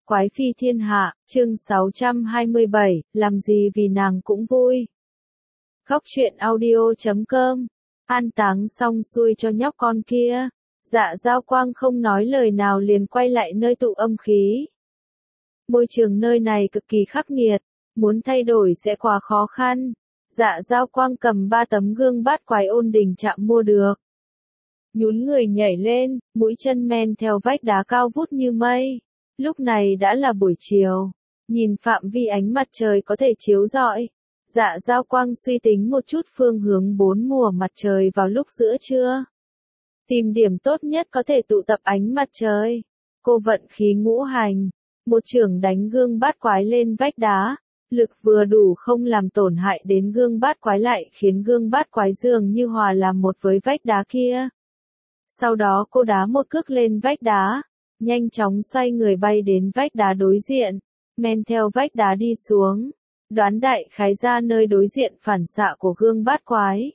Quái phi thiên hạ, chương 627, làm gì vì nàng cũng vui. Góc truyện audio.com. An táng xong xuôi cho nhóc con kia. Dạ Giao Quang không nói lời nào liền quay lại nơi tụ âm khí. Môi trường nơi này cực kỳ khắc nghiệt, muốn thay đổi sẽ quá khó khăn. Dạ Giao Quang cầm 3 tấm gương bát quái ôn đình chạm mua được. Nhún người nhảy lên, mũi chân men theo vách đá cao vút như mây. Lúc này đã là buổi chiều, nhìn phạm vi ánh mặt trời có thể chiếu rọi. Dạ Giao Quang suy tính một chút phương hướng 4 mùa mặt trời vào lúc giữa trưa. Tìm điểm tốt nhất có thể tụ tập ánh mặt trời. Cô vận khí ngũ hành, một chưởng đánh gương bát quái lên vách đá. Lực vừa đủ không làm tổn hại đến gương bát quái lại khiến gương bát quái dường như hòa làm một với vách đá kia. Sau đó cô đá một cước lên vách đá, nhanh chóng xoay người bay đến vách đá đối diện, men theo vách đá đi xuống, đoán đại khái ra nơi đối diện phản xạ của gương bát quái.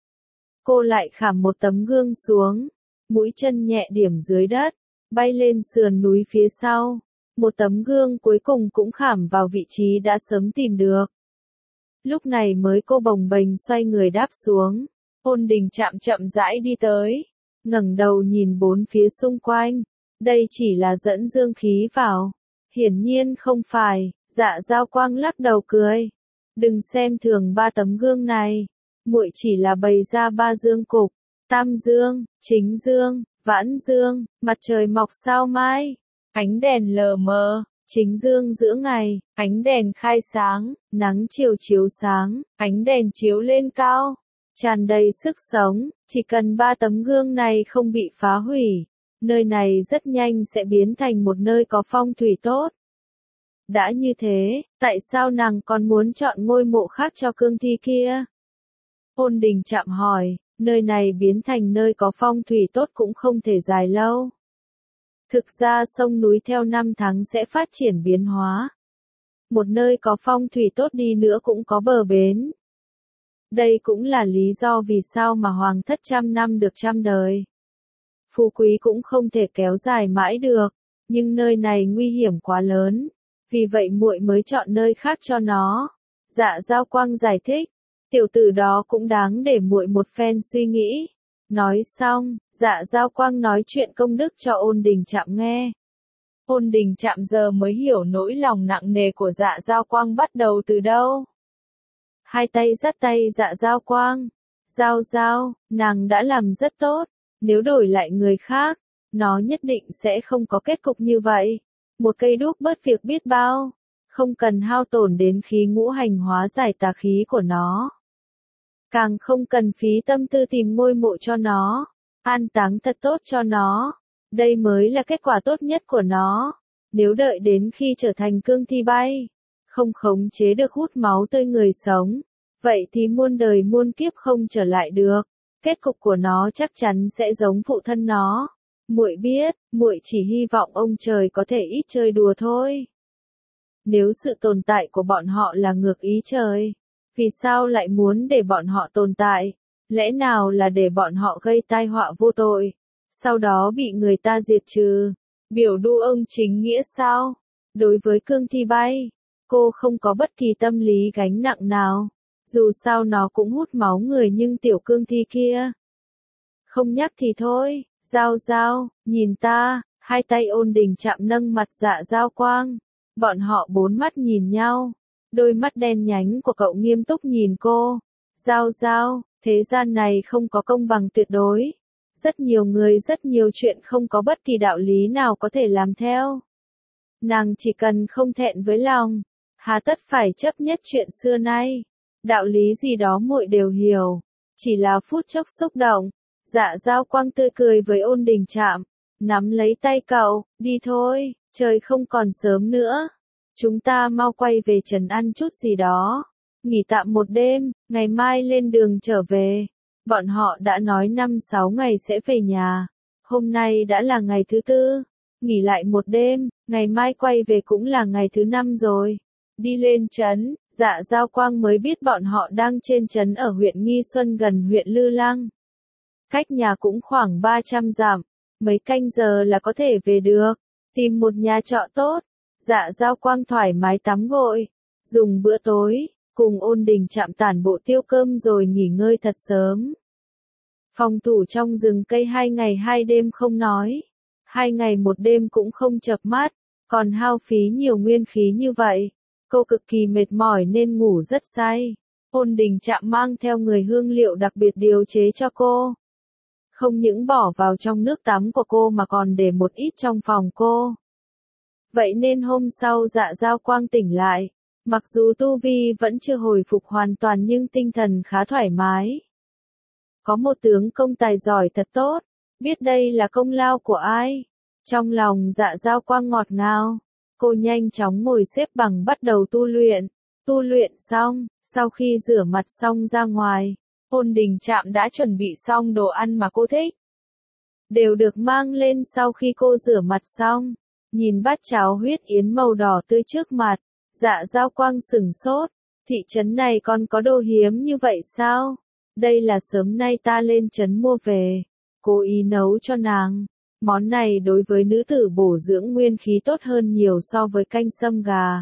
Cô lại khảm một tấm gương xuống, mũi chân nhẹ điểm dưới đất, bay lên sườn núi phía sau. Một tấm gương cuối cùng cũng khảm vào vị trí đã sớm tìm được. Lúc này mới cô bồng bềnh xoay người đáp xuống. Ôn đình chạm chậm rãi đi tới, ngẩng đầu nhìn bốn phía xung quanh. Đây chỉ là dẫn dương khí vào. Hiển nhiên không phải. Dạ Giao Quang lắc đầu cười. Đừng xem thường 3 tấm gương này. Muội chỉ là bày ra 3 dương cục. Tam dương, chính dương, vãn dương, mặt trời mọc sao mai. Ánh đèn lờ mờ, chính dương giữa ngày, ánh đèn khai sáng, nắng chiều chiếu sáng, ánh đèn chiếu lên cao, tràn đầy sức sống. Chỉ cần 3 tấm gương này không bị phá hủy, nơi này rất nhanh sẽ biến thành một nơi có phong thủy tốt. Đã như thế, tại sao nàng còn muốn chọn ngôi mộ khác cho cương thi kia? Ôn đình chạm hỏi, nơi này biến thành nơi có phong thủy tốt cũng không thể dài lâu. Thực ra sông núi theo năm tháng sẽ phát triển biến hóa. Một nơi có phong thủy tốt đi nữa cũng có bờ bến. Đây cũng là lý do vì sao mà hoàng thất 100 năm được 100 đời. Phú quý cũng không thể kéo dài mãi được, nhưng nơi này nguy hiểm quá lớn, vì vậy muội mới chọn nơi khác cho nó. Dạ Giao Quang giải thích, tiểu tử đó cũng đáng để muội một phen suy nghĩ. Nói xong, Dạ Giao Quang nói chuyện công đức cho Ôn đình chạm nghe. Ôn đình chạm giờ mới hiểu nỗi lòng nặng nề của Dạ Giao Quang bắt đầu từ đâu. Hai tay dắt tay Dạ Giao Quang. Giao, nàng đã làm rất tốt. Nếu đổi lại người khác, nó nhất định sẽ không có kết cục như vậy. Một cây đuốc bớt việc biết bao. Không cần hao tổn đến khí ngũ hành hóa giải tà khí của nó. Càng không cần phí tâm tư tìm ngôi mộ cho nó. An táng thật tốt cho nó. Đây mới là kết quả tốt nhất của nó. Nếu đợi đến khi trở thành cương thi bay, không khống chế được hút máu tươi người sống, vậy thì muôn đời muôn kiếp không trở lại được. Kết cục của nó chắc chắn sẽ giống phụ thân nó. Muội biết, muội chỉ hy vọng ông trời có thể ít chơi đùa thôi. Nếu sự tồn tại của bọn họ là ngược ý trời, vì sao lại muốn để bọn họ tồn tại? Lẽ nào là để bọn họ gây tai họa vô tội, sau đó bị người ta diệt trừ? Biểu đu ông chính nghĩa sao? Đối với cương thi bay, cô không có bất kỳ tâm lý gánh nặng nào. Dù sao nó cũng hút máu người nhưng tiểu cương thi kia. Không nhắc thì thôi. Giao, nhìn ta. Hai tay Ôn đình chạm nâng mặt Dạ Giao Quang. Bọn họ 4 mắt nhìn nhau. Đôi mắt đen nhánh của cậu nghiêm túc nhìn cô. Giao, thế gian này không có công bằng tuyệt đối. Rất nhiều người rất nhiều chuyện không có bất kỳ đạo lý nào có thể làm theo. Nàng chỉ cần không thẹn với lòng, hà tất phải chấp nhất chuyện xưa nay. Đạo lý gì đó muội đều hiểu, chỉ là phút chốc xúc động. Dạ Giao Quang tươi cười với Ôn đình chạm, nắm lấy tay cậu, đi thôi, trời không còn sớm nữa. Chúng ta mau quay về trấn ăn chút gì đó, nghỉ tạm một đêm, ngày mai lên đường trở về. Bọn họ đã nói 5-6 ngày sẽ về nhà, hôm nay đã là ngày thứ 4, nghỉ lại một đêm, ngày mai quay về cũng là ngày thứ 5 rồi. Đi lên trấn. Dạ Giao Quang mới biết bọn họ đang trên trấn ở huyện Nghi Xuân gần huyện Lư Lăng. Cách nhà cũng khoảng 300 dặm, mấy canh giờ là có thể về được. Tìm một nhà trọ tốt. Dạ Giao Quang thoải mái tắm gội, dùng bữa tối, cùng Ôn Đình Trạm tản bộ tiêu cơm rồi nghỉ ngơi thật sớm. Phòng thủ trong rừng cây 2 ngày 2 đêm không nói, 2 ngày 1 đêm cũng không chợp mắt, còn hao phí nhiều nguyên khí như vậy. Cô cực kỳ mệt mỏi nên ngủ rất say. Ôn Đình Trạm mang theo người hương liệu đặc biệt điều chế cho cô. Không những bỏ vào trong nước tắm của cô mà còn để một ít trong phòng cô. Vậy nên hôm sau Dạ Giao Quang tỉnh lại, mặc dù tu vi vẫn chưa hồi phục hoàn toàn nhưng tinh thần khá thoải mái. Có một tướng công tài giỏi thật tốt, biết đây là công lao của ai. Trong lòng Dạ Giao Quang ngọt ngào, cô nhanh chóng ngồi xếp bằng bắt đầu tu luyện. Tu luyện xong, sau khi rửa mặt xong ra ngoài, Ôn Đình Trạm đã chuẩn bị xong đồ ăn mà cô thích. Đều được mang lên sau khi cô rửa mặt xong, nhìn bát cháo huyết yến màu đỏ tươi trước mặt, Dạ Giao Quang sửng sốt, thị trấn này còn có đồ hiếm như vậy sao? Đây là sớm nay ta lên trấn mua về, cố ý nấu cho nàng. Món này đối với nữ tử bổ dưỡng nguyên khí tốt hơn nhiều so với canh sâm gà.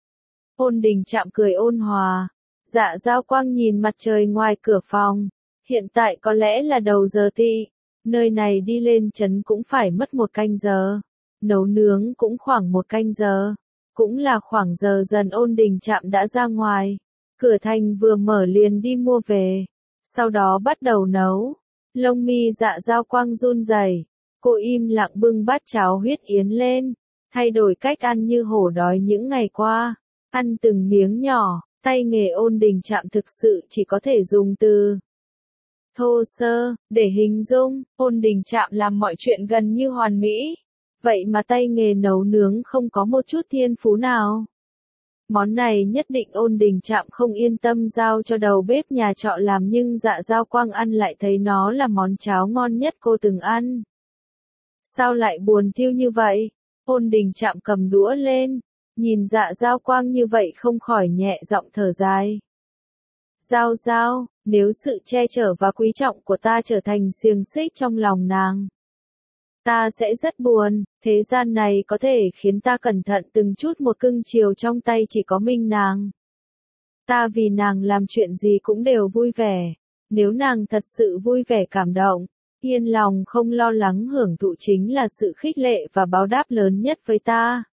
Ôn Đình Trạm cười ôn hòa. Dạ Giao Quang nhìn mặt trời ngoài cửa phòng. Hiện tại có lẽ là đầu giờ tị. Nơi này đi lên trấn cũng phải mất 1 canh giờ. Nấu nướng cũng khoảng 1 canh giờ. Cũng là khoảng giờ dần Ôn Đình Trạm đã ra ngoài. Cửa thành vừa mở liền đi mua về. Sau đó bắt đầu nấu. Lông mi Dạ Giao Quang run rẩy. Cô im lặng bưng bát cháo huyết yến lên. Thay đổi cách ăn như hổ đói những ngày qua. Ăn từng miếng nhỏ, tay nghề Ôn Đình Trạm thực sự chỉ có thể dùng từ thô sơ để hình dung. Ôn Đình Trạm làm mọi chuyện gần như hoàn mỹ, vậy mà tay nghề nấu nướng không có một chút thiên phú nào. Món này nhất định Ôn Đình Trạm không yên tâm giao cho đầu bếp nhà trọ làm nhưng Dạ Giao Quang ăn lại thấy nó là món cháo ngon nhất cô từng ăn. Sao lại buồn thiu như vậy? Ôn Đình Trạm cầm đũa lên, nhìn Dạ Giao Quang như vậy không khỏi nhẹ giọng thở dài. Giao Giao, nếu sự che chở và quý trọng của ta trở thành xiềng xích trong lòng nàng, ta sẽ rất buồn. Thế gian này có thể khiến ta cẩn thận từng chút một cưng chiều trong tay chỉ có mình nàng. Ta vì nàng làm chuyện gì cũng đều vui vẻ. Nếu nàng thật sự vui vẻ cảm động, yên lòng không lo lắng hưởng thụ chính là sự khích lệ và báo đáp lớn nhất với ta.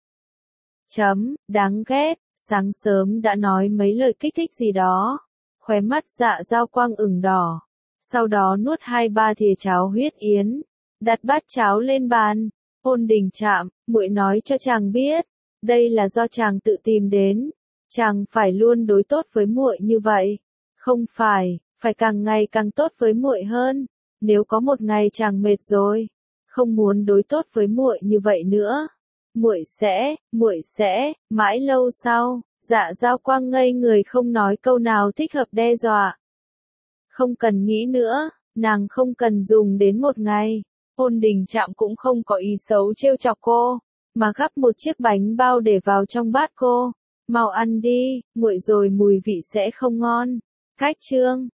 Đáng ghét, sáng sớm đã nói mấy lời kích thích gì đó. Khóe mắt Dạ Giao Quang ửng đỏ. Sau đó nuốt 2-3 thìa cháo huyết yến. Đặt bát cháo lên bàn. Ôn Đình Trạm, muội nói cho chàng biết. Đây là do chàng tự tìm đến. Chàng phải luôn đối tốt với muội như vậy. Không phải, phải càng ngày càng tốt với muội hơn. Nếu có một ngày chàng mệt rồi, không muốn đối tốt với muội như vậy nữa. Muội sẽ, mãi lâu sau, Dạ Giao Quang ngây người không nói câu nào thích hợp đe dọa. Không cần nghĩ nữa, nàng không cần dùng đến 1 ngày. Ôn Đình Trạm cũng không có ý xấu trêu chọc cô, mà gắp một chiếc bánh bao để vào trong bát cô. Mau ăn đi, nguội rồi mùi vị sẽ không ngon. Cách chương